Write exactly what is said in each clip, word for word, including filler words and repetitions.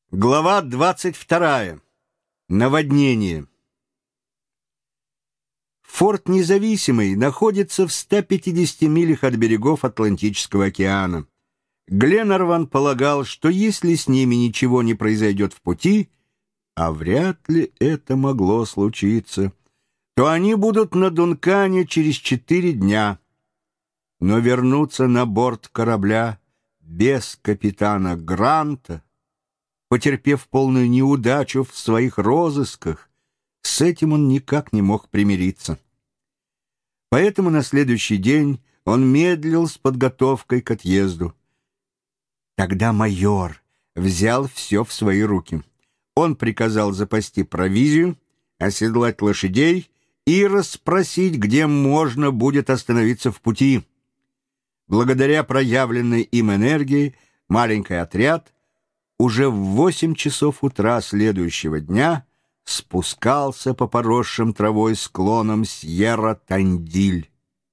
Глава двадцать вторая. Наводнение. Форт Независимый находится в ста пятидесяти милях от берегов Атлантического океана. Гленарван полагал, что если с ними ничего не произойдет в пути, а вряд ли это могло случиться, то они будут на Дункане через четыре дня. Но вернуться на борт корабля без капитана Гранта, потерпев полную неудачу в своих розысках, с этим он никак не мог примириться. Поэтому на следующий день он медлил с подготовкой к отъезду. Тогда майор взял все в свои руки. Он приказал запасти провизию, оседлать лошадей и расспросить, где можно будет остановиться в пути. Благодаря проявленной им энергии маленький отряд уже в восемь часов утра следующего дня спускался по поросшим травой склонам Сьерра-Тандиль.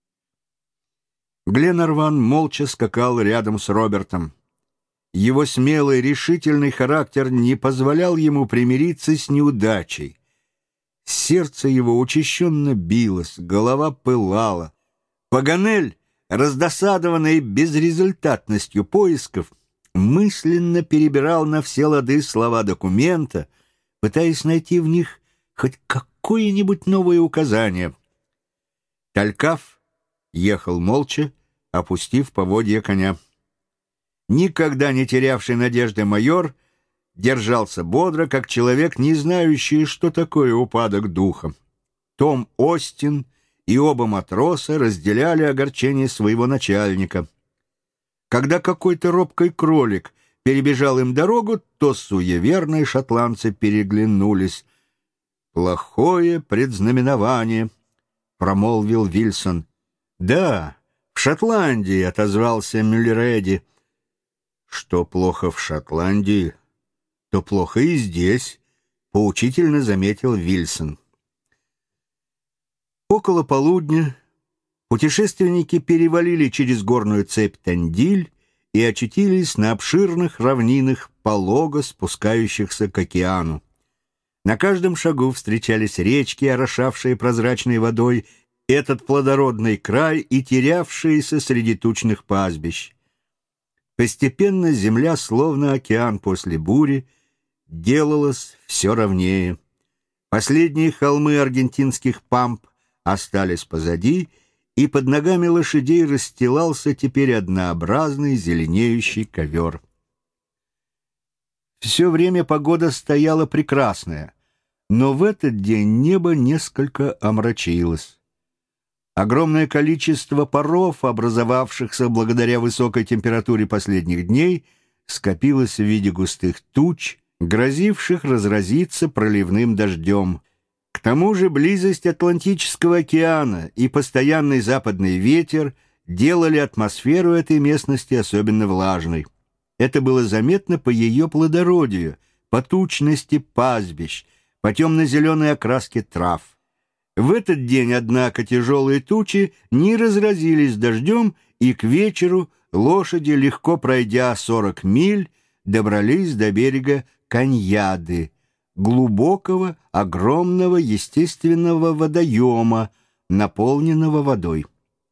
Гленарван молча скакал рядом с Робертом. Его смелый, решительный характер не позволял ему примириться с неудачей. Сердце его учащенно билось, голова пылала. Паганель, раздосадованный безрезультатностью поисков, мысленно перебирал на все лады слова документа, пытаясь найти в них хоть какое-нибудь новое указание. Талькав ехал молча, опустив поводья коня. Никогда не терявший надежды майор держался бодро, как человек, не знающий, что такое упадок духа. Том Остин и оба матроса разделяли огорчение своего начальника. Когда какой-то робкий кролик перебежал им дорогу, то суеверные шотландцы переглянулись. «Плохое предзнаменование», — промолвил Вильсон. «Да, в Шотландии», — отозвался Мюллереди. «Что плохо в Шотландии, то плохо и здесь», — поучительно заметил Вильсон. Около полудня путешественники перевалили через горную цепь Тандиль и очутились на обширных равнинах, полого спускающихся к океану. На каждом шагу встречались речки, орошавшие прозрачной водой этот плодородный край и терявшиеся среди тучных пастбищ. Постепенно земля, словно океан после бури, делалась все ровнее. Последние холмы аргентинских памп остались позади, и под ногами лошадей расстилался теперь однообразный зеленеющий ковер. Все время погода стояла прекрасная, но в этот день небо несколько омрачилось. Огромное количество паров, образовавшихся благодаря высокой температуре последних дней, скопилось в виде густых туч, грозивших разразиться проливным дождем. К тому же близость Атлантического океана и постоянный западный ветер делали атмосферу этой местности особенно влажной. Это было заметно по ее плодородию, по тучности пастбищ, по темно-зеленой окраске трав. В этот день, однако, тяжелые тучи не разразились дождем, и к вечеру лошади, легко пройдя сорок миль, добрались до берега Каньяды, глубокого, огромного естественного водоема, наполненного водой.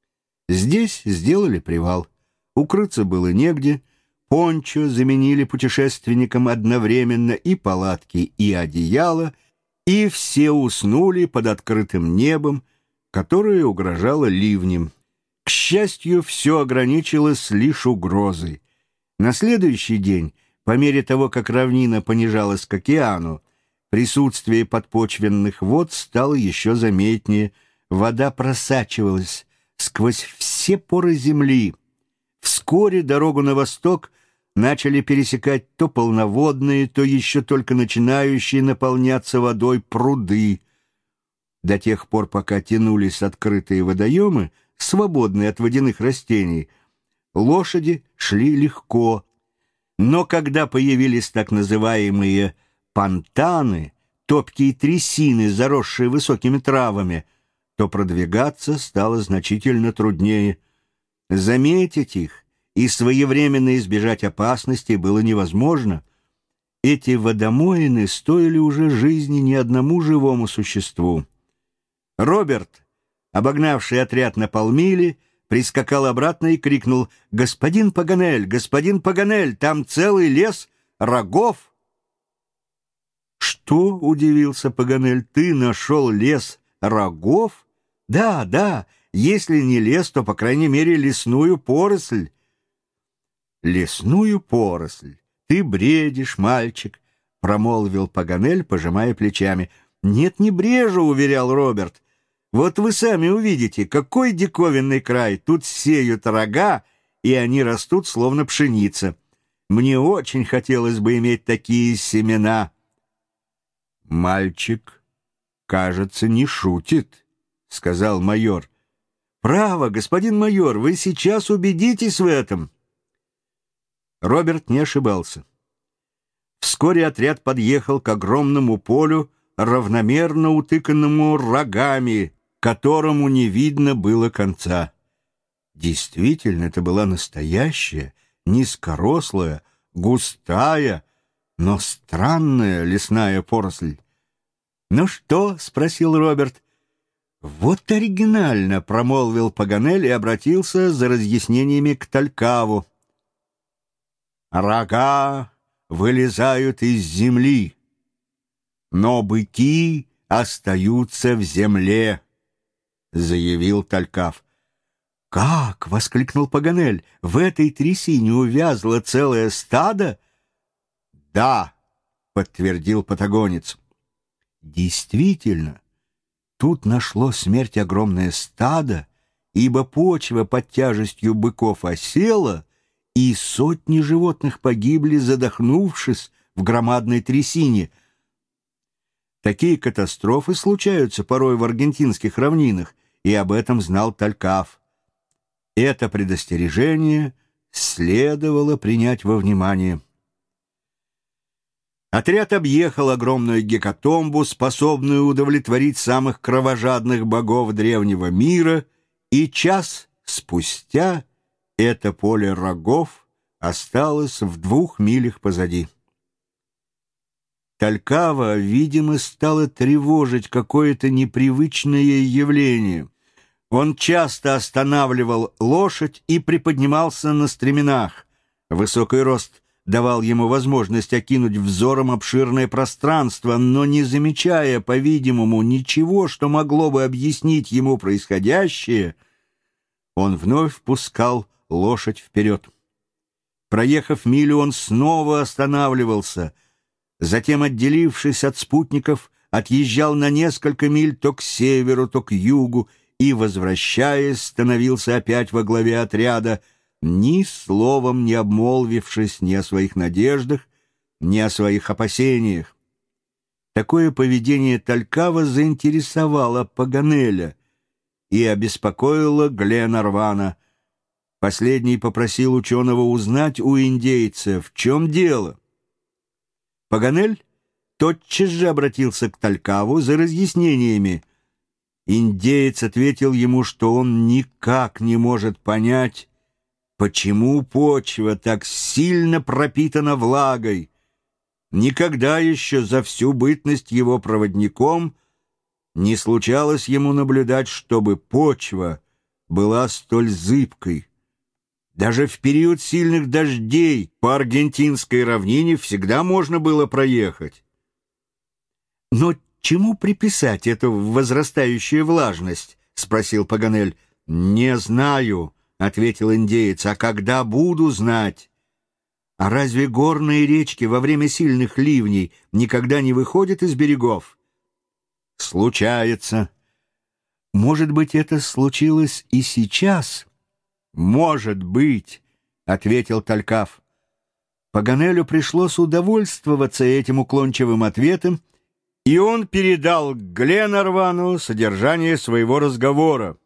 Здесь сделали привал. Укрыться было негде. Пончо заменили путешественникам одновременно и палатки, и одеяло, и все уснули под открытым небом, которое угрожало ливнем. К счастью, все ограничилось лишь угрозой. На следующий день, по мере того, как равнина понижалась к океану, присутствие подпочвенных вод стало еще заметнее. Вода просачивалась сквозь все поры земли. Вскоре дорогу на восток начали пересекать то полноводные, то еще только начинающие наполняться водой пруды. До тех пор, пока тянулись открытые водоемы, свободные от водяных растений, лошади шли легко. Но когда появились так называемые пантаны, топкие трясины, заросшие высокими травами, то продвигаться стало значительно труднее. Заметить их и своевременно избежать опасности было невозможно. Эти водомоины стоили уже жизни ни одному живому существу. Роберт, обогнавший отряд на полмили, прискакал обратно и крикнул: «Господин Паганель, господин Паганель, там целый лес рогов!» «Что?» — удивился Паганель. «Ты нашел лес рогов?» «Да, да, если не лес, то, по крайней мере, лесную поросль». «Лесную поросль? Ты бредишь, мальчик», — промолвил Паганель, пожимая плечами. «Нет, не брежу», — уверял Роберт. «Вот вы сами увидите, какой диковинный край. Тут сеют рога, и они растут, словно пшеница. Мне очень хотелось бы иметь такие семена». «Мальчик, кажется, не шутит», — сказал майор. «Право, господин майор, вы сейчас убедитесь в этом». Роберт не ошибался. Вскоре отряд подъехал к огромному полю, равномерно утыканному рогами, которому не видно было конца. Действительно, это была настоящая, низкорослая, густая, но странная лесная поросль. «Ну что?» — спросил Роберт. «Вот оригинально!» — промолвил Паганель и обратился за разъяснениями к Талькаву. «Рога вылезают из земли, но быки остаются в земле», — заявил Талькав. «Как?» — воскликнул Паганель. «В этой трясине увязло целое стадо?» «Да», — подтвердил патагонец. Действительно, тут нашло смерть огромное стадо, ибо почва под тяжестью быков осела, и сотни животных погибли, задохнувшись в громадной трясине. Такие катастрофы случаются порой в аргентинских равнинах, и об этом знал Талькав. Это предостережение следовало принять во внимание. Отряд объехал огромную гекатомбу, способную удовлетворить самых кровожадных богов древнего мира, и час спустя это поле рогов осталось в двух милях позади. Талькава, видимо, стало тревожить какое-то непривычное явление. Он часто останавливал лошадь и приподнимался на стременах. Высокий рост давал ему возможность окинуть взором обширное пространство, но не замечая, по-видимому, ничего, что могло бы объяснить ему происходящее, он вновь пускал лошадь вперед. Проехав милю, он снова останавливался, затем, отделившись от спутников, отъезжал на несколько миль то к северу, то к югу, и, возвращаясь, становился опять во главе отряда, ни словом не обмолвившись ни о своих надеждах, ни о своих опасениях. Такое поведение Талькава заинтересовало Паганеля и обеспокоило Гленарвана. Последний попросил ученого узнать у индейца, в чем дело. Паганель тотчас же обратился к Талькаву за разъяснениями. Индеец ответил ему, что он никак не может понять, почему почва так сильно пропитана влагой. Никогда еще за всю бытность его проводником не случалось ему наблюдать, чтобы почва была столь зыбкой. Даже в период сильных дождей по аргентинской равнине всегда можно было проехать. «Но чему приписать эту возрастающую влажность?» — спросил Паганель. «Не знаю», — ответил индеец, — «а когда буду знать?» «А разве горные речки во время сильных ливней никогда не выходят из берегов?» «Случается». «Может быть, это случилось и сейчас?» «Может быть», — ответил Талькав. Паганелю пришлось удовольствоваться этим уклончивым ответом, и он передал Гленарвану содержание своего разговора.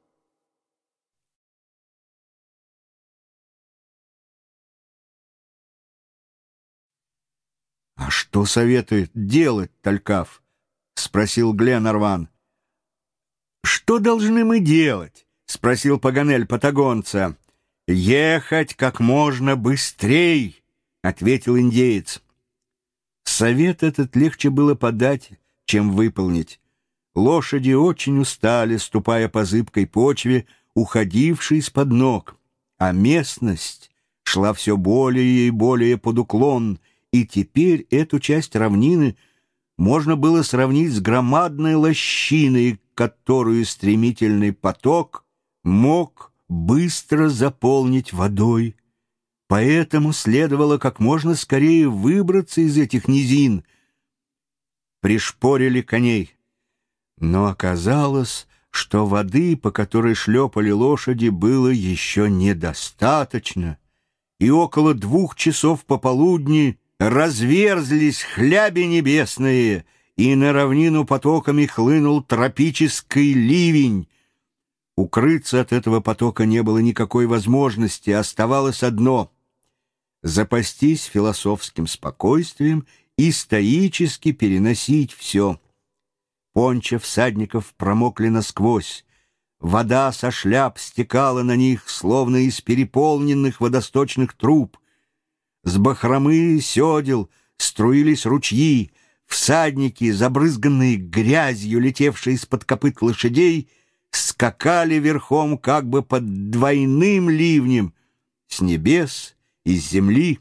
«А что советует делать Талькав?» — спросил Гленарван. «Что должны мы делать?» — спросил Паганель патагонца. «Ехать как можно быстрей», — ответил индеец. Совет этот легче было подать, чем выполнить. Лошади очень устали, ступая по зыбкой почве, уходившей из-под ног, а местность шла все более и более под уклон, и теперь эту часть равнины можно было сравнить с громадной лощиной, которую стремительный поток мог быстро заполнить водой. Поэтому следовало как можно скорее выбраться из этих низин. Пришпорили коней. Но оказалось, что воды, по которой шлепали лошади, было еще недостаточно, и около двух часов пополудни разверзлись хляби небесные, и на равнину потоками хлынул тропический ливень. Укрыться от этого потока не было никакой возможности, оставалось одно — запастись философским спокойствием и стоически переносить все. Понча всадников промокли насквозь. Вода со шляп стекала на них, словно из переполненных водосточных труб. С бахромы седел струились ручьи. Всадники, забрызганные грязью, летевшие из-под копыт лошадей, скакали верхом как бы под двойным ливнем с небес и с земли.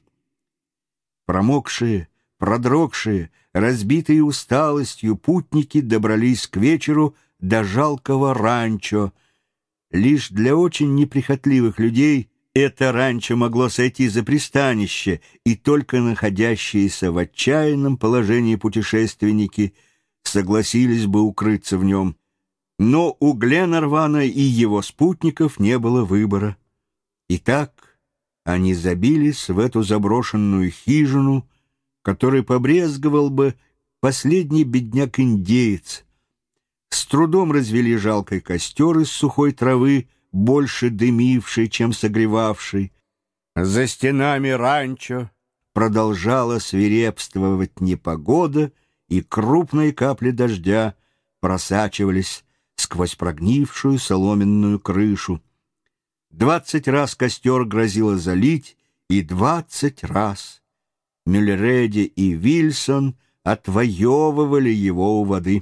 Промокшие, продрогшие, разбитые усталостью, путники добрались к вечеру до жалкого ранчо. Лишь для очень неприхотливых людей это ранчо могло сойти за пристанище, и только находящиеся в отчаянном положении путешественники согласились бы укрыться в нем. Но у Гленарвана и его спутников не было выбора. Итак, они забились в эту заброшенную хижину, который побрезговал бы последний бедняк-индеец. С трудом развели жалкий костер из сухой травы, больше дымивший, чем согревавший. За стенами ранчо продолжала свирепствовать непогода, и крупные капли дождя просачивались сквозь прогнившую соломенную крышу. Двадцать раз костер грозило залить, и двадцать раз Мюллереди и Вильсон отвоевывали его у воды.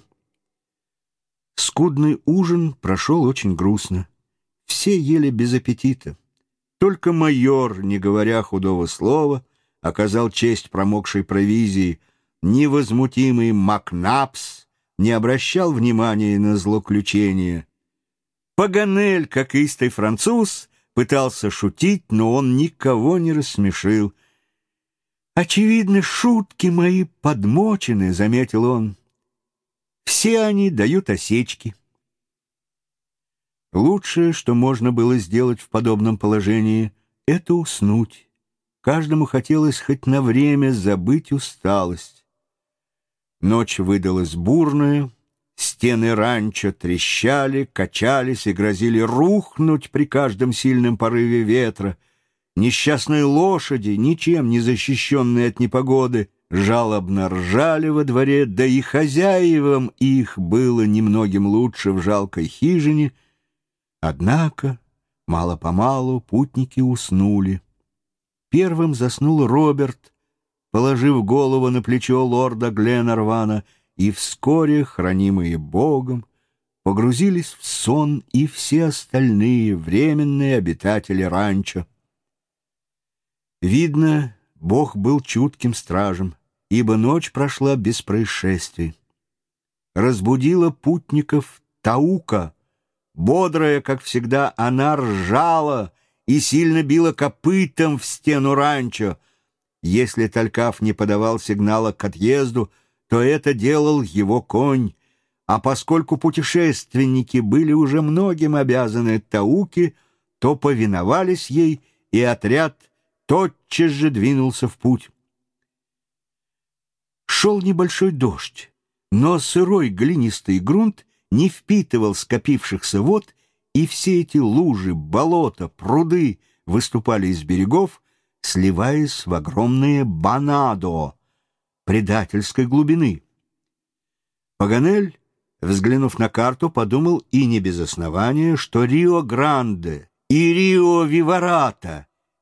Скудный ужин прошел очень грустно. Все ели без аппетита. Только майор, не говоря худого слова, оказал честь промокшей провизии. Невозмутимый Макнапс не обращал внимания на злоключение. Паганель, как истый француз, пытался шутить, но он никого не рассмешил. «Очевидно, шутки мои подмочены», — заметил он. «Все они дают осечки». Лучшее, что можно было сделать в подобном положении, — это уснуть. Каждому хотелось хоть на время забыть усталость. Ночь выдалась бурная, стены ранчо трещали, качались и грозили рухнуть при каждом сильном порыве ветра. Несчастные лошади, ничем не защищенные от непогоды, жалобно ржали во дворе, да и хозяевам их было немногим лучше в жалкой хижине. Однако мало-помалу путники уснули. Первым заснул Роберт, положив голову на плечо лорда Гленарвана, и вскоре, хранимые Богом, погрузились в сон и все остальные временные обитатели ранчо. Видно, Бог был чутким стражем, ибо ночь прошла без происшествий. Разбудила путников Таука. Бодрая, как всегда, она ржала и сильно била копытом в стену ранчо. Если Талькав не подавал сигнала к отъезду, то это делал его конь, а поскольку путешественники были уже многим обязаны Тауке, то повиновались ей, и отряд тотчас же двинулся в путь. Шел небольшой дождь, но сырой глинистый грунт не впитывал скопившихся вод, и все эти лужи, болота, пруды выступали из берегов, сливаясь в огромные банадо предательской глубины. Паганель, взглянув на карту, подумал, и не без основания, что Рио-Гранде и Рио-Виварата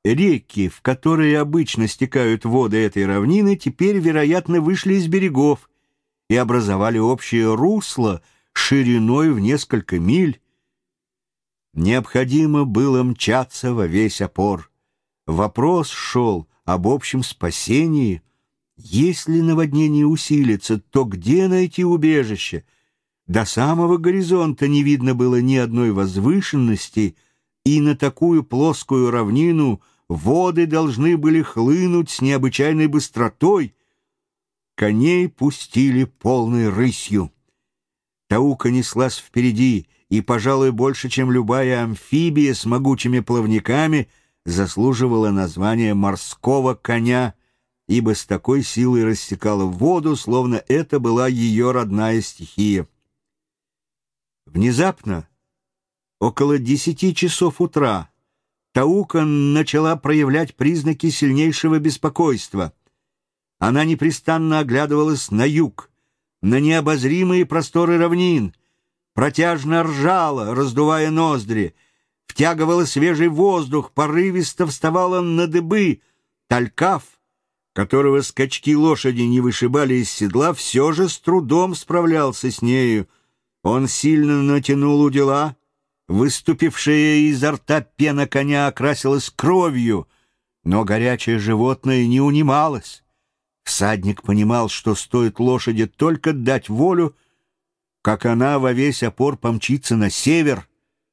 Реки, в которые обычно стекают воды этой равнины, теперь, вероятно, вышли из берегов и образовали общее русло шириной в несколько миль. Необходимо было мчаться во весь опор. Вопрос шел об общем спасении. Если наводнение усилится, то где найти убежище? До самого горизонта не видно было ни одной возвышенности, и на такую плоскую равнину воды должны были хлынуть с необычайной быстротой. Коней пустили полной рысью. Таука неслась впереди, и, пожалуй, больше, чем любая амфибия с могучими плавниками, заслуживала название морского коня, ибо с такой силой рассекала воду, словно это была ее родная стихия. Внезапно, около десяти часов утра, Таука начала проявлять признаки сильнейшего беспокойства. Она непрестанно оглядывалась на юг, на необозримые просторы равнин, протяжно ржала, раздувая ноздри, втягивала свежий воздух, порывисто вставала на дыбы. Талькав, которого скачки лошади не вышибали из седла, все же с трудом справлялся с нею. Он сильно натянул удила, выступившая изо рта пена коня окрасилась кровью, но горячее животное не унималось. Всадник понимал, что стоит лошади только дать волю, как она во весь опор помчится на север.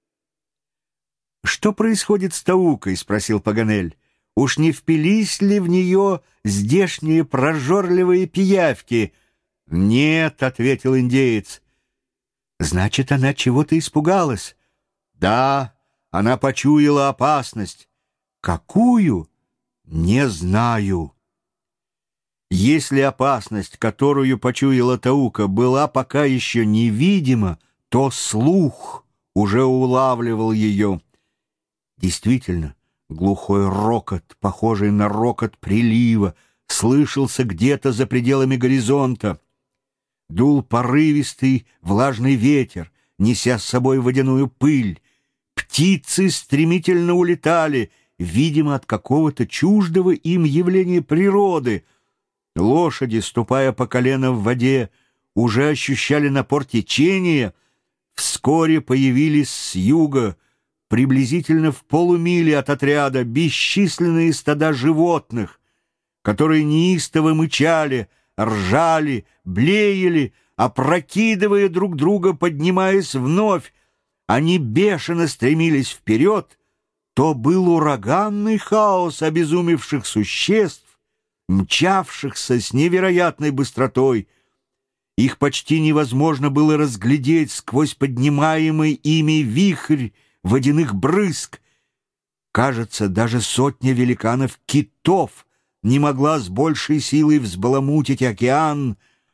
«Что происходит с Таукой?» — спросил Паганель. «Уж не впились ли в нее здешние прожорливые пиявки?» «Нет», — ответил индеец. «Значит, она чего-то испугалась?» «Да, она почуяла опасность». «Какую?» «Не знаю». Если опасность, которую почуяла Таука, была пока еще невидима, то слух уже улавливал ее. Действительно, глухой рокот, похожий на рокот прилива, слышался где-то за пределами горизонта. Дул порывистый влажный ветер, неся с собой водяную пыль. Птицы стремительно улетали, видимо, от какого-то чуждого им явления природы. Лошади, ступая по колено в воде, уже ощущали напор течения. Вскоре появились с юга, приблизительно в полумиле от отряда, бесчисленные стада животных, которые неистово мычали, ржали, блеяли, опрокидывая друг друга, поднимаясь вновь. Они бешено стремились вперед. То был ураганный хаос обезумевших существ, мчавшихся с невероятной быстротой. Их почти невозможно было разглядеть сквозь поднимаемый ими вихрь водяных брызг. Кажется, даже сотня великанов-китов не могла с большей силой взбаламутить океан.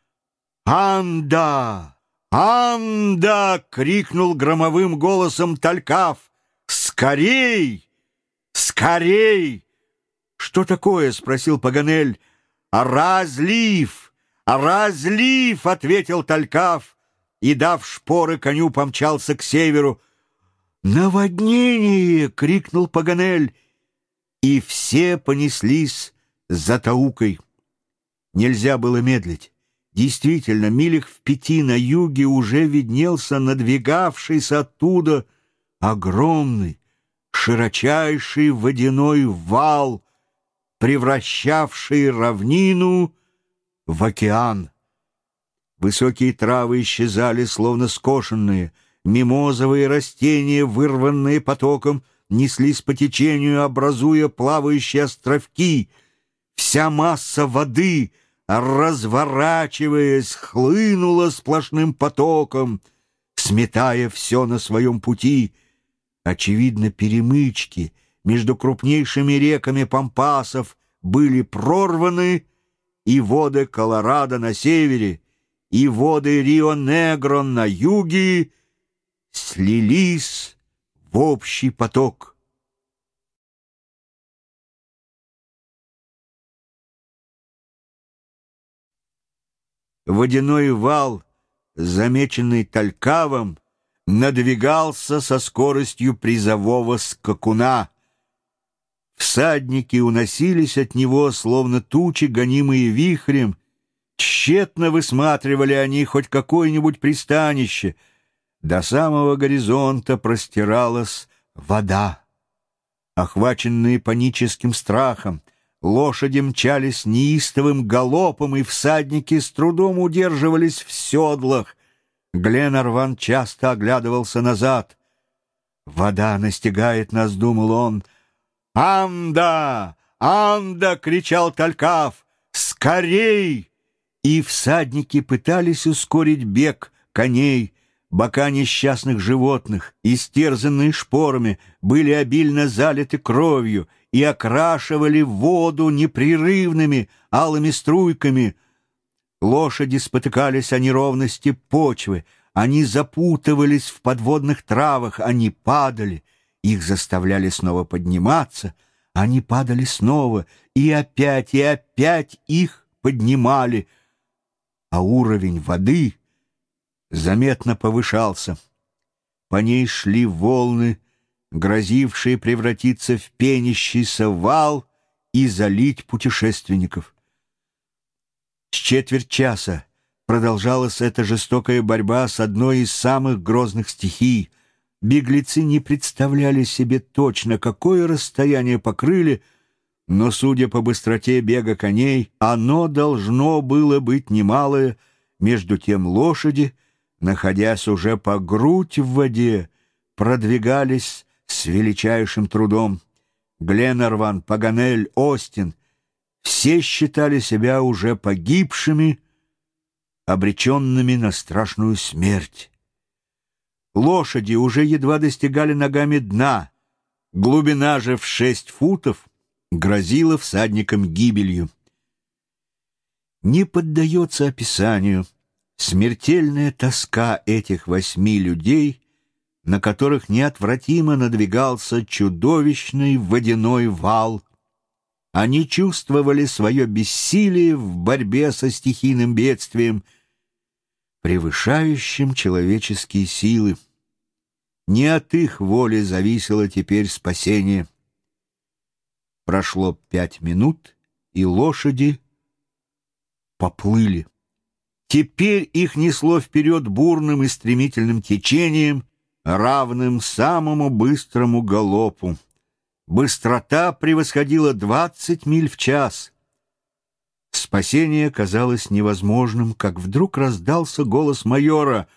«Анда! Анда!» — крикнул громовым голосом Талькав. «Скорей! Скорей!» «Что такое?» — спросил Паганель. «Разлив! Разлив!» — ответил Талькав, и, дав шпоры, коню помчался к северу. «Наводнение!» — крикнул Паганель, и все понеслись за Таукой. Нельзя было медлить. Действительно, милях в пяти на юге уже виднелся надвигавшийся оттуда огромный, широчайший водяной вал, превращавший равнину в океан. Высокие травы исчезали, словно скошенные, мимозовые растения, вырванные потоком, неслись по течению, образуя плавающие островки. Вся масса воды, разворачиваясь, хлынула сплошным потоком, сметая все на своем пути. Очевидно, перемычки между крупнейшими реками Пампасов были прорваны, и воды Колорадо на севере, и воды Рио-Негро на юге слились в общий поток. Водяной вал, замеченный Талькавом, надвигался со скоростью призового скакуна. Всадники уносились от него, словно тучи, гонимые вихрем. Тщетно высматривали они хоть какое-нибудь пристанище. До самого горизонта простиралась вода. Охваченные паническим страхом, лошади мчались неистовым галопом, и всадники с трудом удерживались в седлах. Гленарван часто оглядывался назад. «Вода настигает нас», — думал он. «Анда! Анда!» — кричал Талькав. «Скорей!» И всадники пытались ускорить бег коней. Бока несчастных животных, истерзанные шпорами, были обильно залиты кровью и окрашивали воду непрерывными алыми струйками. Лошади спотыкались о неровности почвы, они запутывались в подводных травах, они падали, их заставляли снова подниматься, они падали снова, и опять, и опять их поднимали, а уровень воды заметно повышался. По ней шли волны, грозившие превратиться в пенящийся вал и залить путешественников. С четверть часа продолжалась эта жестокая борьба с одной из самых грозных стихий. Беглецы не представляли себе точно, какое расстояние покрыли, но, судя по быстроте бега коней, оно должно было быть немалое. Между тем лошади, находясь уже по грудь в воде, продвигались с величайшим трудом. Гленарван, Паганель, Остин — все считали себя уже погибшими, обреченными на страшную смерть. Лошади уже едва достигали ногами дна, глубина же в шесть футов грозила всадникам гибелью. Не поддается описанию смертельная тоска этих восьми людей, на которых неотвратимо надвигался чудовищный водяной вал. Они чувствовали свое бессилие в борьбе со стихийным бедствием, превышающим человеческие силы. Не от их воли зависело теперь спасение. Прошло пять минут, и лошади поплыли. Теперь их несло вперед бурным и стремительным течением, равным самому быстрому галопу. Быстрота превосходила двадцать миль в час. Спасение казалось невозможным, как вдруг раздался голос майора.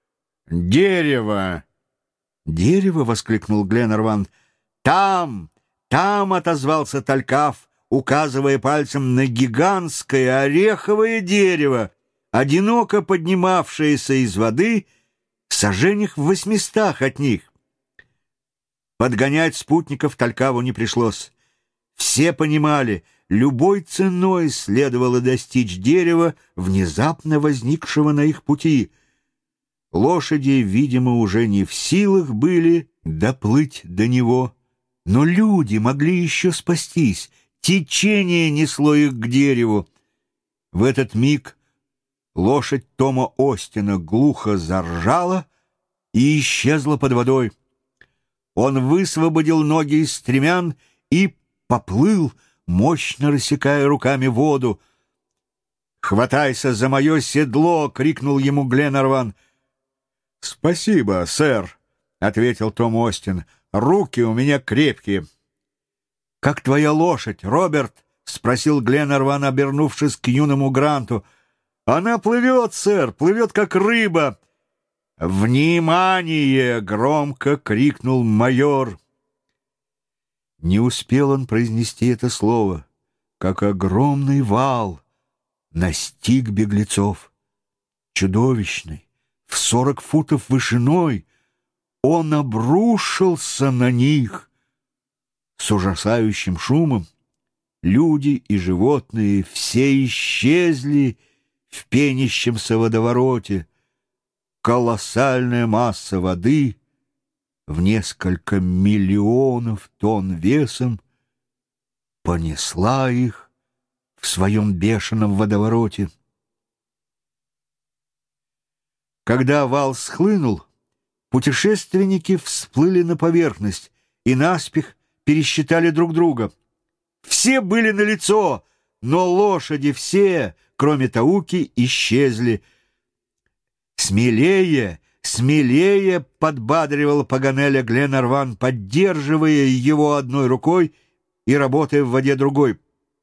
«Дерево!» «Дерево!» — воскликнул Гленарван. «Там! Там!» — отозвался Талькав, указывая пальцем на гигантское ореховое дерево, одиноко поднимавшееся из воды в саженях в восьмистах от них. Подгонять спутников Талькаву не пришлось. Все понимали, любой ценой следовало достичь дерева, внезапно возникшего на их пути. Лошади, видимо, уже не в силах были доплыть до него, но люди могли еще спастись. Течение несло их к дереву. В этот миг лошадь Тома Остина глухо заржала и исчезла под водой. Он высвободил ноги из стремян и поплыл, мощно рассекая руками воду. «Хватайся за мое седло!» — крикнул ему Гленарван. «Спасибо, сэр», — ответил Том Остин. «Руки у меня крепкие». «Как твоя лошадь, Роберт?» — спросил Гленарван, обернувшись к юному Гранту. «Она плывет, сэр, плывет, как рыба». «Внимание!» — громко крикнул майор. Не успел он произнести это слово, как огромный вал настиг беглецов. Чудовищный, в сорок футов вышиной, он обрушился на них. С ужасающим шумом люди и животные все исчезли в пенящемся водовороте. Колоссальная масса воды в несколько миллионов тонн весом понесла их в своем бешеном водовороте. Когда вал схлынул, путешественники всплыли на поверхность и наспех пересчитали друг друга. Все были налицо, но лошади все, кроме Тауки, исчезли. «Смелее, смелее!» — подбадривал Паганеля Гленарван, поддерживая его одной рукой и работая в воде другой.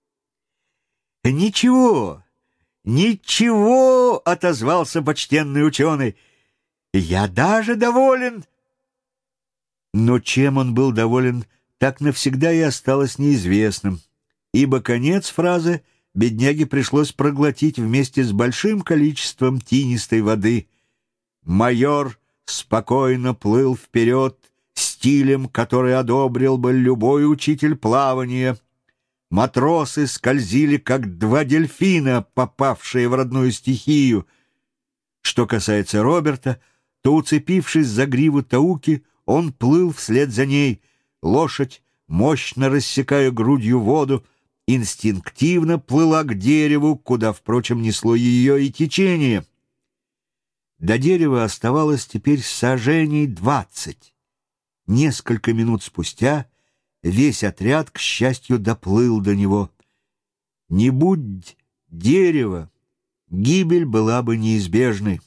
«Ничего, ничего!» — отозвался почтенный ученый. «Я даже доволен!» Но чем он был доволен, так навсегда и осталось неизвестным, ибо конец фразы бедняге пришлось проглотить вместе с большим количеством тинистой воды. Майор спокойно плыл вперед стилем, который одобрил бы любой учитель плавания. Матросы скользили, как два дельфина, попавшие в родную стихию. Что касается Роберта, то, уцепившись за гриву Тауки, он плыл вслед за ней. Лошадь, мощно рассекая грудью воду, инстинктивно плыла к дереву, куда, впрочем, несло ее и течение. До дерева оставалось теперь саженей двадцать. Несколько минут спустя весь отряд, к счастью, доплыл до него. Не будь дерева, гибель была бы неизбежной.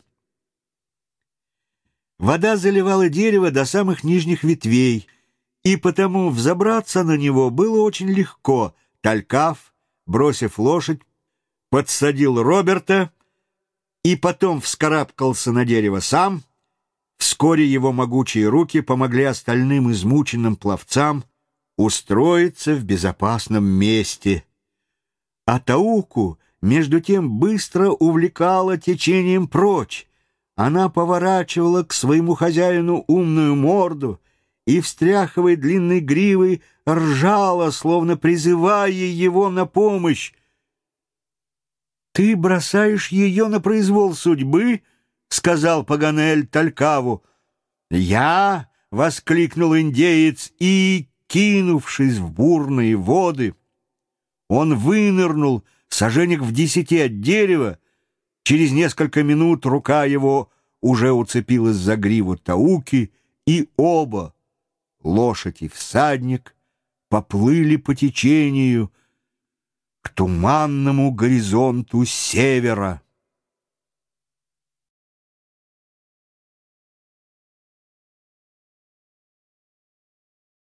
Вода заливала дерево до самых нижних ветвей, и потому взобраться на него было очень легко. Талькав, бросив лошадь, подсадил Роберта и потом вскарабкался на дерево сам. Вскоре его могучие руки помогли остальным измученным пловцам устроиться в безопасном месте. А Тауку, между тем, быстро увлекала течением прочь. Она поворачивала к своему хозяину умную морду и, встряхивая длинной гривой, ржала, словно призывая его на помощь. «Ты бросаешь ее на произвол судьбы?» — сказал Паганель Талькаву. «Я!» — воскликнул индеец, и, кинувшись в бурные воды, он вынырнул саженек в десяти от дерева. Через несколько минут рука его уже уцепилась за гриву Тауки, и оба, лошадь и всадник, поплыли по течению к туманному горизонту севера.